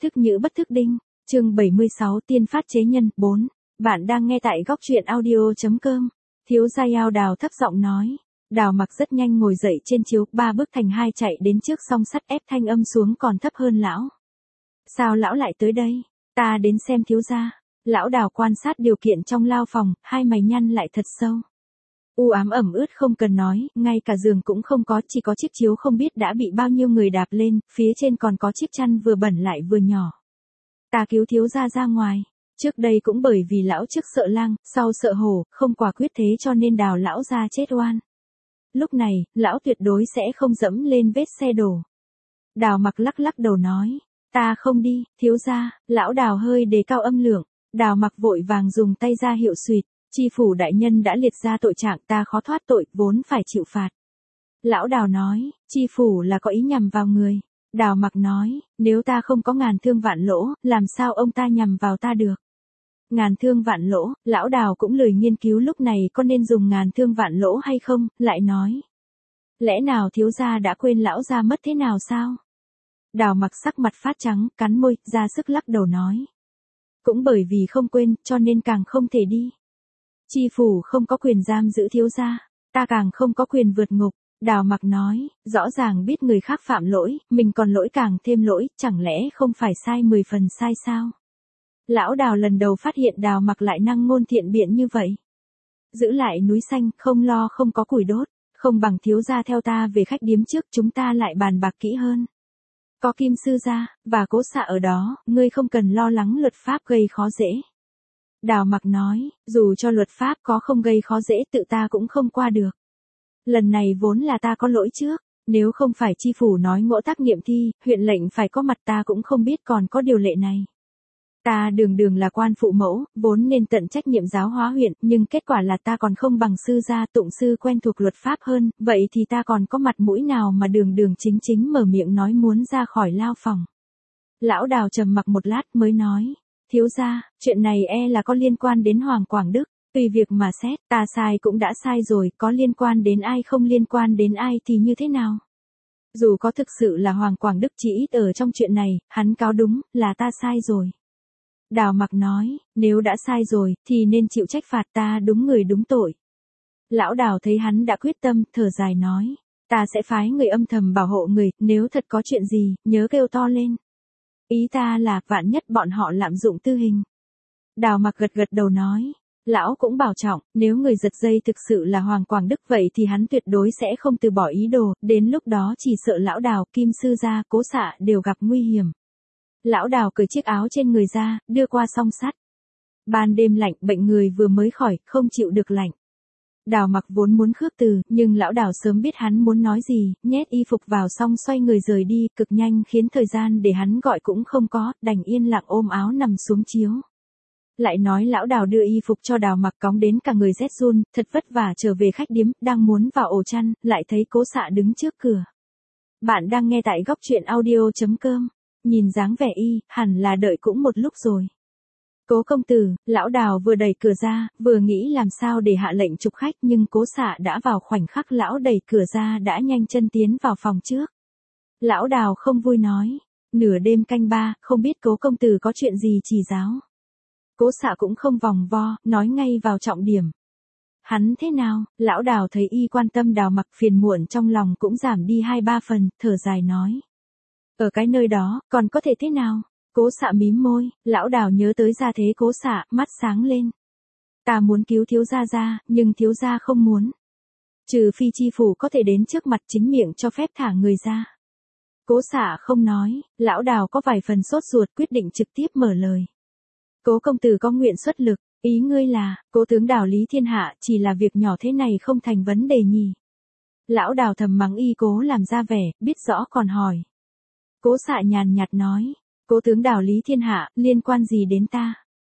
Thức nhữ bất thức đinh, chương 76 tiên phát chế nhân, 4. Bạn đang nghe tại góc truyện audio.com. Thiếu gia Yao Đào thấp giọng nói. Đào Mặc rất nhanh ngồi dậy trên chiếu, 3 bước thành 2 chạy đến trước song sắt ép thanh âm xuống còn thấp hơn lão. Sao lão lại tới đây? Ta đến xem thiếu gia. Lão Đào quan sát điều kiện trong lao phòng, hai mày nhăn lại thật sâu. U ám ẩm ướt không cần nói, ngay cả giường cũng không có, chỉ có chiếc chiếu không biết đã bị bao nhiêu người đạp lên, phía trên còn có chiếc chăn vừa bẩn lại vừa nhỏ. Ta cứu thiếu gia ra ngoài. Trước đây cũng bởi vì lão trước sợ lang, sau sợ hổ, không quả quyết thế cho nên Đào lão ra chết oan. Lúc này, lão tuyệt đối sẽ không dẫm lên vết xe đổ. Đào Mặc lắc lắc đầu nói, ta không đi, thiếu gia. Lão Đào hơi đề cao âm lượng. Đào Mặc vội vàng dùng tay ra hiệu xuyệt. Tri phủ đại nhân đã liệt ra tội trạng, ta khó thoát tội, vốn phải chịu phạt. Lão Đào nói, tri phủ là có ý nhằm vào người. Đào Mặc nói, nếu ta không có ngàn thương vạn lỗ, làm sao ông ta nhằm vào ta được? Ngàn thương vạn lỗ, lão Đào cũng lười nghiên cứu lúc này có nên dùng ngàn thương vạn lỗ hay không, lại nói. Lẽ nào thiếu gia đã quên lão gia mất thế nào sao? Đào Mặc sắc mặt phát trắng, cắn môi, ra sức lắc đầu nói. Cũng bởi vì không quên, cho nên càng không thể đi. Tri phủ không có quyền giam giữ thiếu gia, ta càng không có quyền vượt ngục. Đào Mặc nói, rõ ràng biết người khác phạm lỗi, mình còn lỗi càng thêm lỗi, chẳng lẽ không phải sai 10 phần sai sao? Lão Đào lần đầu phát hiện Đào Mặc lại năng ngôn thiện biện như vậy. Giữ lại núi xanh, không lo không có củi đốt, không bằng thiếu gia theo ta về khách điếm trước, chúng ta lại bàn bạc kỹ hơn. Có Kim sư gia và Cố xạ ở đó, ngươi không cần lo lắng luật pháp gây khó dễ. Đào Mặc nói, dù cho luật pháp có không gây khó dễ tự ta cũng không qua được. Lần này vốn là ta có lỗi trước, nếu không phải tri phủ nói ngỗ tác nghiệm thi, huyện lệnh phải có mặt ta cũng không biết còn có điều lệ này. Ta đường là quan phụ mẫu, vốn nên tận trách nhiệm giáo hóa huyện, nhưng kết quả là ta còn không bằng sư gia tụng sư quen thuộc luật pháp hơn, vậy thì ta còn có mặt mũi nào mà đường chính mở miệng nói muốn ra khỏi lao phòng. Lão Đào trầm mặc một lát mới nói. Thiếu gia, chuyện này là có liên quan đến Hoàng Quảng Đức, tùy việc mà xét, ta sai cũng đã sai rồi, có liên quan đến ai không liên quan đến ai thì như thế nào? Dù có thực sự là Hoàng Quảng Đức chỉ ít ở trong chuyện này, hắn cáo đúng, là ta sai rồi. Đào Mặc nói, nếu đã sai rồi, thì nên chịu trách phạt, ta đúng người đúng tội. Lão Đào thấy hắn đã quyết tâm, thở dài nói, ta sẽ phái người âm thầm bảo hộ người, nếu thật có chuyện gì, nhớ kêu to lên. Ý ta là, vạn nhất bọn họ lạm dụng tư hình. Đào Mặc gật đầu nói, lão cũng bảo trọng, nếu người giật dây thực sự là Hoàng Quảng Đức vậy thì hắn tuyệt đối sẽ không từ bỏ ý đồ, đến lúc đó chỉ sợ lão Đào, Kim sư gia, Cố xạ đều gặp nguy hiểm. Lão Đào cởi chiếc áo trên người ra, đưa qua song sắt. Ban đêm lạnh, bệnh người vừa mới khỏi, không chịu được lạnh. Đào Mặc vốn muốn khước từ, nhưng lão Đào sớm biết hắn muốn nói gì, nhét y phục vào xong xoay người rời đi, cực nhanh khiến thời gian để hắn gọi cũng không có, đành yên lặng ôm áo nằm xuống chiếu. Lại nói lão Đào đưa y phục cho Đào Mặc cóng đến cả người rét run, thật vất vả trở về khách điếm, đang muốn vào ổ chăn, lại thấy Cố xạ đứng trước cửa. Bạn đang nghe tại góc truyện audio.com. Nhìn dáng vẻ y, hẳn là đợi cũng một lúc rồi. Cố công tử, lão Đào vừa đẩy cửa ra, vừa nghĩ làm sao để hạ lệnh chụp khách nhưng Cố xạ đã vào khoảnh khắc lão đẩy cửa ra đã nhanh chân tiến vào phòng trước. Lão Đào không vui nói, nửa đêm canh 3, không biết Cố công tử có chuyện gì chỉ giáo. Cố xạ cũng không vòng vo, nói ngay vào trọng điểm. Hắn thế nào? Lão Đào thấy y quan tâm Đào Mặc, phiền muộn trong lòng cũng giảm đi 2-3 phần, thở dài nói. Ở cái nơi đó, còn có thể thế nào? Cố xạ mím môi, lão Đào nhớ tới gia thế Cố xạ, mắt sáng lên. Ta muốn cứu thiếu gia ra, nhưng thiếu gia không muốn. Trừ phi tri phủ có thể đến trước mặt chính miệng cho phép thả người ra. Cố xạ không nói, lão Đào có vài phần sốt ruột quyết định trực tiếp mở lời. Cố công tử có nguyện xuất lực, ý ngươi là, Cố tướng Đào lý thiên hạ, chỉ là việc nhỏ thế này không thành vấn đề nhỉ. Lão Đào thầm mắng y Cố làm ra vẻ, biết rõ còn hỏi. Cố xạ nhàn nhạt nói, Cố tướng Đào lý thiên hạ, liên quan gì đến ta?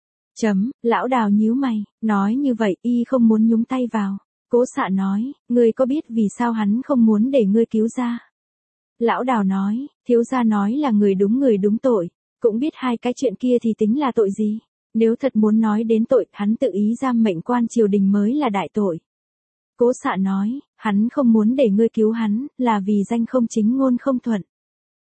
Lão Đào nhíu mày, nói như vậy y không muốn nhúng tay vào. Cố xạ nói, ngươi có biết vì sao hắn không muốn để ngươi cứu ra? Lão Đào nói, thiếu gia nói là người đúng tội, cũng biết hai cái chuyện kia thì tính là tội gì? Nếu thật muốn nói đến tội, hắn tự ý giam mệnh quan triều đình mới là đại tội. Cố xạ nói, hắn không muốn để ngươi cứu hắn, là vì danh không chính ngôn không thuận.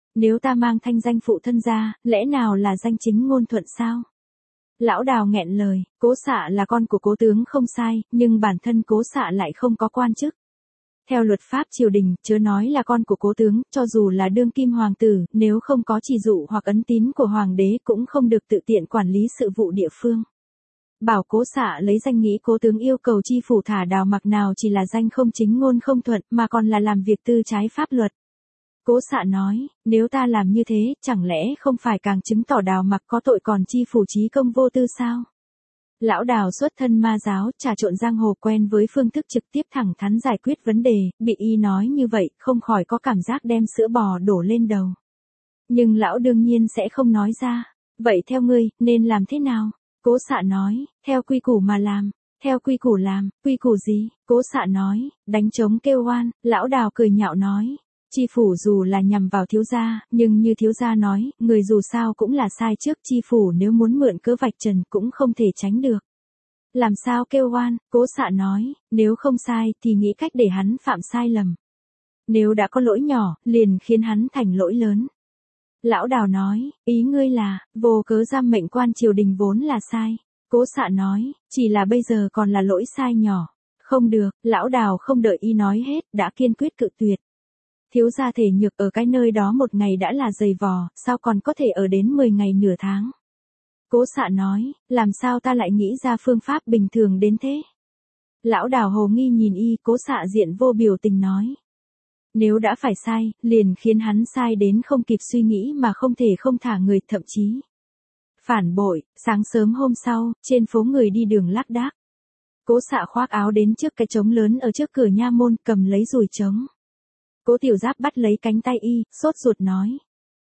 Nếu ta mang thanh danh phụ thân ra, lẽ nào là danh chính ngôn thuận sao? Lão Đào nghẹn lời, Cố Xạ là con của Cố tướng không sai, nhưng bản thân Cố Xạ lại không có quan chức. Theo luật pháp triều đình, chớ nói là con của Cố tướng, cho dù là đương kim hoàng tử, nếu không có chỉ dụ hoặc ấn tín của hoàng đế cũng không được tự tiện quản lý sự vụ địa phương. Bảo Cố Xạ lấy danh nghĩa Cố tướng yêu cầu chi phủ thả Đào Mặc nào chỉ là danh không chính ngôn không thuận mà còn là làm việc tư trái pháp luật. Cố Xạ nói, nếu ta làm như thế, chẳng lẽ không phải càng chứng tỏ Đào Mặc có tội còn chi phủ trí công vô tư sao? Lão Đào xuất thân ma giáo, trà trộn giang hồ quen với phương thức trực tiếp thẳng thắn giải quyết vấn đề, bị y nói như vậy, không khỏi có cảm giác đem sữa bò đổ lên đầu. Nhưng lão đương nhiên sẽ không nói ra. Vậy theo ngươi, nên làm thế nào? Cố Xạ nói, theo quy củ mà làm. Theo quy củ làm, quy củ gì? Cố Xạ nói, đánh trống kêu oan. Lão Đào cười nhạo nói, chi phủ dù là nhằm vào thiếu gia, nhưng như thiếu gia nói, người dù sao cũng là sai trước, chi phủ nếu muốn mượn cớ vạch trần cũng không thể tránh được. Làm sao kêu oan? Cố Xạ nói, nếu không sai thì nghĩ cách để hắn phạm sai lầm. Nếu đã có lỗi nhỏ, liền khiến hắn thành lỗi lớn. Lão Đào nói, ý ngươi là, vô cớ giam mệnh quan triều đình vốn là sai. Cố Xạ nói, chỉ là bây giờ còn là lỗi sai nhỏ. Không được, Lão Đào không đợi y nói hết, đã kiên quyết cự tuyệt. Thiếu gia thể nhược ở cái nơi đó một ngày đã là dày vò, sao còn có thể ở đến 10 ngày nửa tháng. Cố Xạ nói, làm sao ta lại nghĩ ra phương pháp bình thường đến thế. Lão Đào hồ nghi nhìn y, Cố Xạ diện vô biểu tình nói. Nếu đã phải sai, liền khiến hắn sai đến không kịp suy nghĩ mà không thể không thả người, thậm chí phản bội. Sáng sớm hôm sau, trên phố người đi đường lác đác. Cố Xạ khoác áo đến trước cái trống lớn ở trước cửa nha môn, cầm lấy dùi trống. Cố Tiểu Giáp bắt lấy cánh tay y, sốt ruột nói.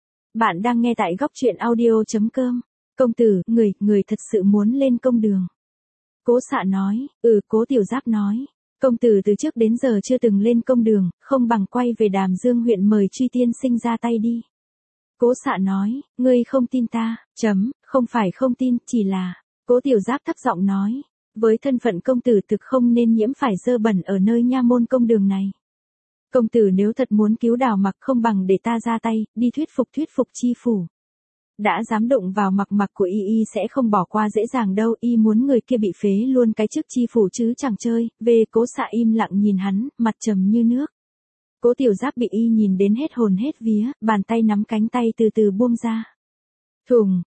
Bạn đang nghe tại góc truyện audio.com. Công tử, người thật sự muốn lên công đường. Cố Xạ nói, Cố Tiểu Giáp nói. Công tử từ trước đến giờ chưa từng lên công đường, không bằng quay về Đàm Dương huyện mời Truy tiên sinh ra tay đi. Cố Xạ nói, ngươi không tin ta, không phải không tin, chỉ là. Cố Tiểu Giáp thấp giọng nói, với thân phận công tử thực không nên nhiễm phải dơ bẩn ở nơi nha môn công đường này. Công tử nếu thật muốn cứu Đào Mặc không bằng để ta ra tay, đi thuyết phục chi phủ. Đã dám đụng vào mặc của y sẽ không bỏ qua dễ dàng đâu, y muốn người kia bị phế luôn cái chức chi phủ chứ chẳng chơi. Về Cố Xạ im lặng nhìn hắn, mặt trầm như nước. Cố Tiểu Giáp bị y nhìn đến hết hồn hết vía, bàn tay nắm cánh tay từ từ buông ra. Thùng,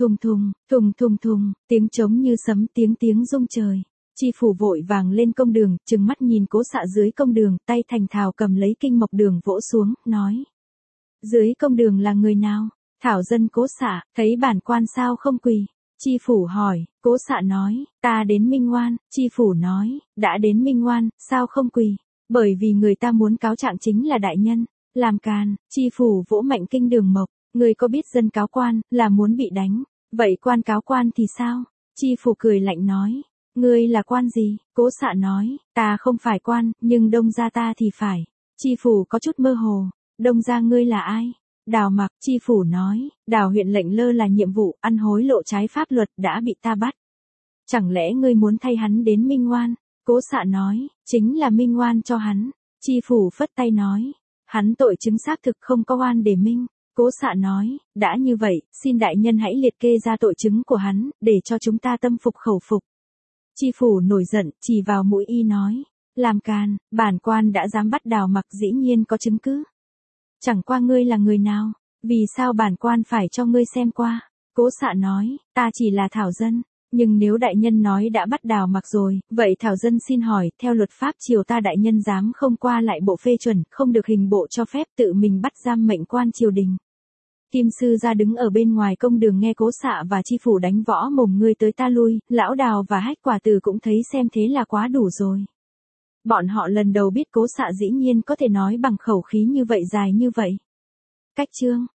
tiếng trống như sấm, tiếng rung trời. Chi phủ vội vàng lên công đường, trừng mắt nhìn Cố Xạ dưới công đường, tay thành thào cầm lấy kinh mộc đường vỗ xuống, nói. Dưới công đường là người nào? Thảo dân Cố Xạ, thấy bản quan sao không quỳ? Chi phủ hỏi, Cố Xạ nói, ta đến minh oan. Chi phủ nói, đã đến minh oan, sao không quỳ? Bởi vì người ta muốn cáo trạng chính là đại nhân. Làm càn. Chi phủ vỗ mạnh kinh đường mộc, người có biết dân cáo quan, là muốn bị đánh. Vậy quan cáo quan thì sao? Chi phủ cười lạnh nói. Ngươi là quan gì? Cố Xạ nói, ta không phải quan, nhưng đông gia ta thì phải. Chi phủ có chút mơ hồ. Đông gia ngươi là ai? Đào Mặc. Chi phủ nói, Đào huyện lệnh lơ là nhiệm vụ, ăn hối lộ trái pháp luật đã bị ta bắt. Chẳng lẽ ngươi muốn thay hắn đến minh oan? Cố Xạ nói, chính là minh oan cho hắn. Chi phủ phất tay nói, hắn tội chứng xác thực không có oan để minh. Cố Xạ nói, đã như vậy, xin đại nhân hãy liệt kê ra tội chứng của hắn, để cho chúng ta tâm phục khẩu phục. Chi phủ nổi giận, chỉ vào mũi y nói, làm càn, bản quan đã dám bắt Đào Mặc dĩ nhiên có chứng cứ. Chẳng qua ngươi là người nào, vì sao bản quan phải cho ngươi xem qua? Cố Xạ nói, ta chỉ là thảo dân, nhưng nếu đại nhân nói đã bắt Đào Mặc rồi, vậy thảo dân xin hỏi, theo luật pháp triều ta đại nhân dám không qua lại bộ phê chuẩn, không được hình bộ cho phép tự mình bắt giam mệnh quan triều đình. Kim sư ra đứng ở bên ngoài công đường nghe Cố Xạ và chi phủ đánh võ mồm ngươi tới ta lui, Lão Đào và Hách Quả Tử cũng thấy xem thế là quá đủ rồi. Bọn họ lần đầu biết Cố Xạ dĩ nhiên có thể nói bằng khẩu khí như vậy dài như vậy. Cách chương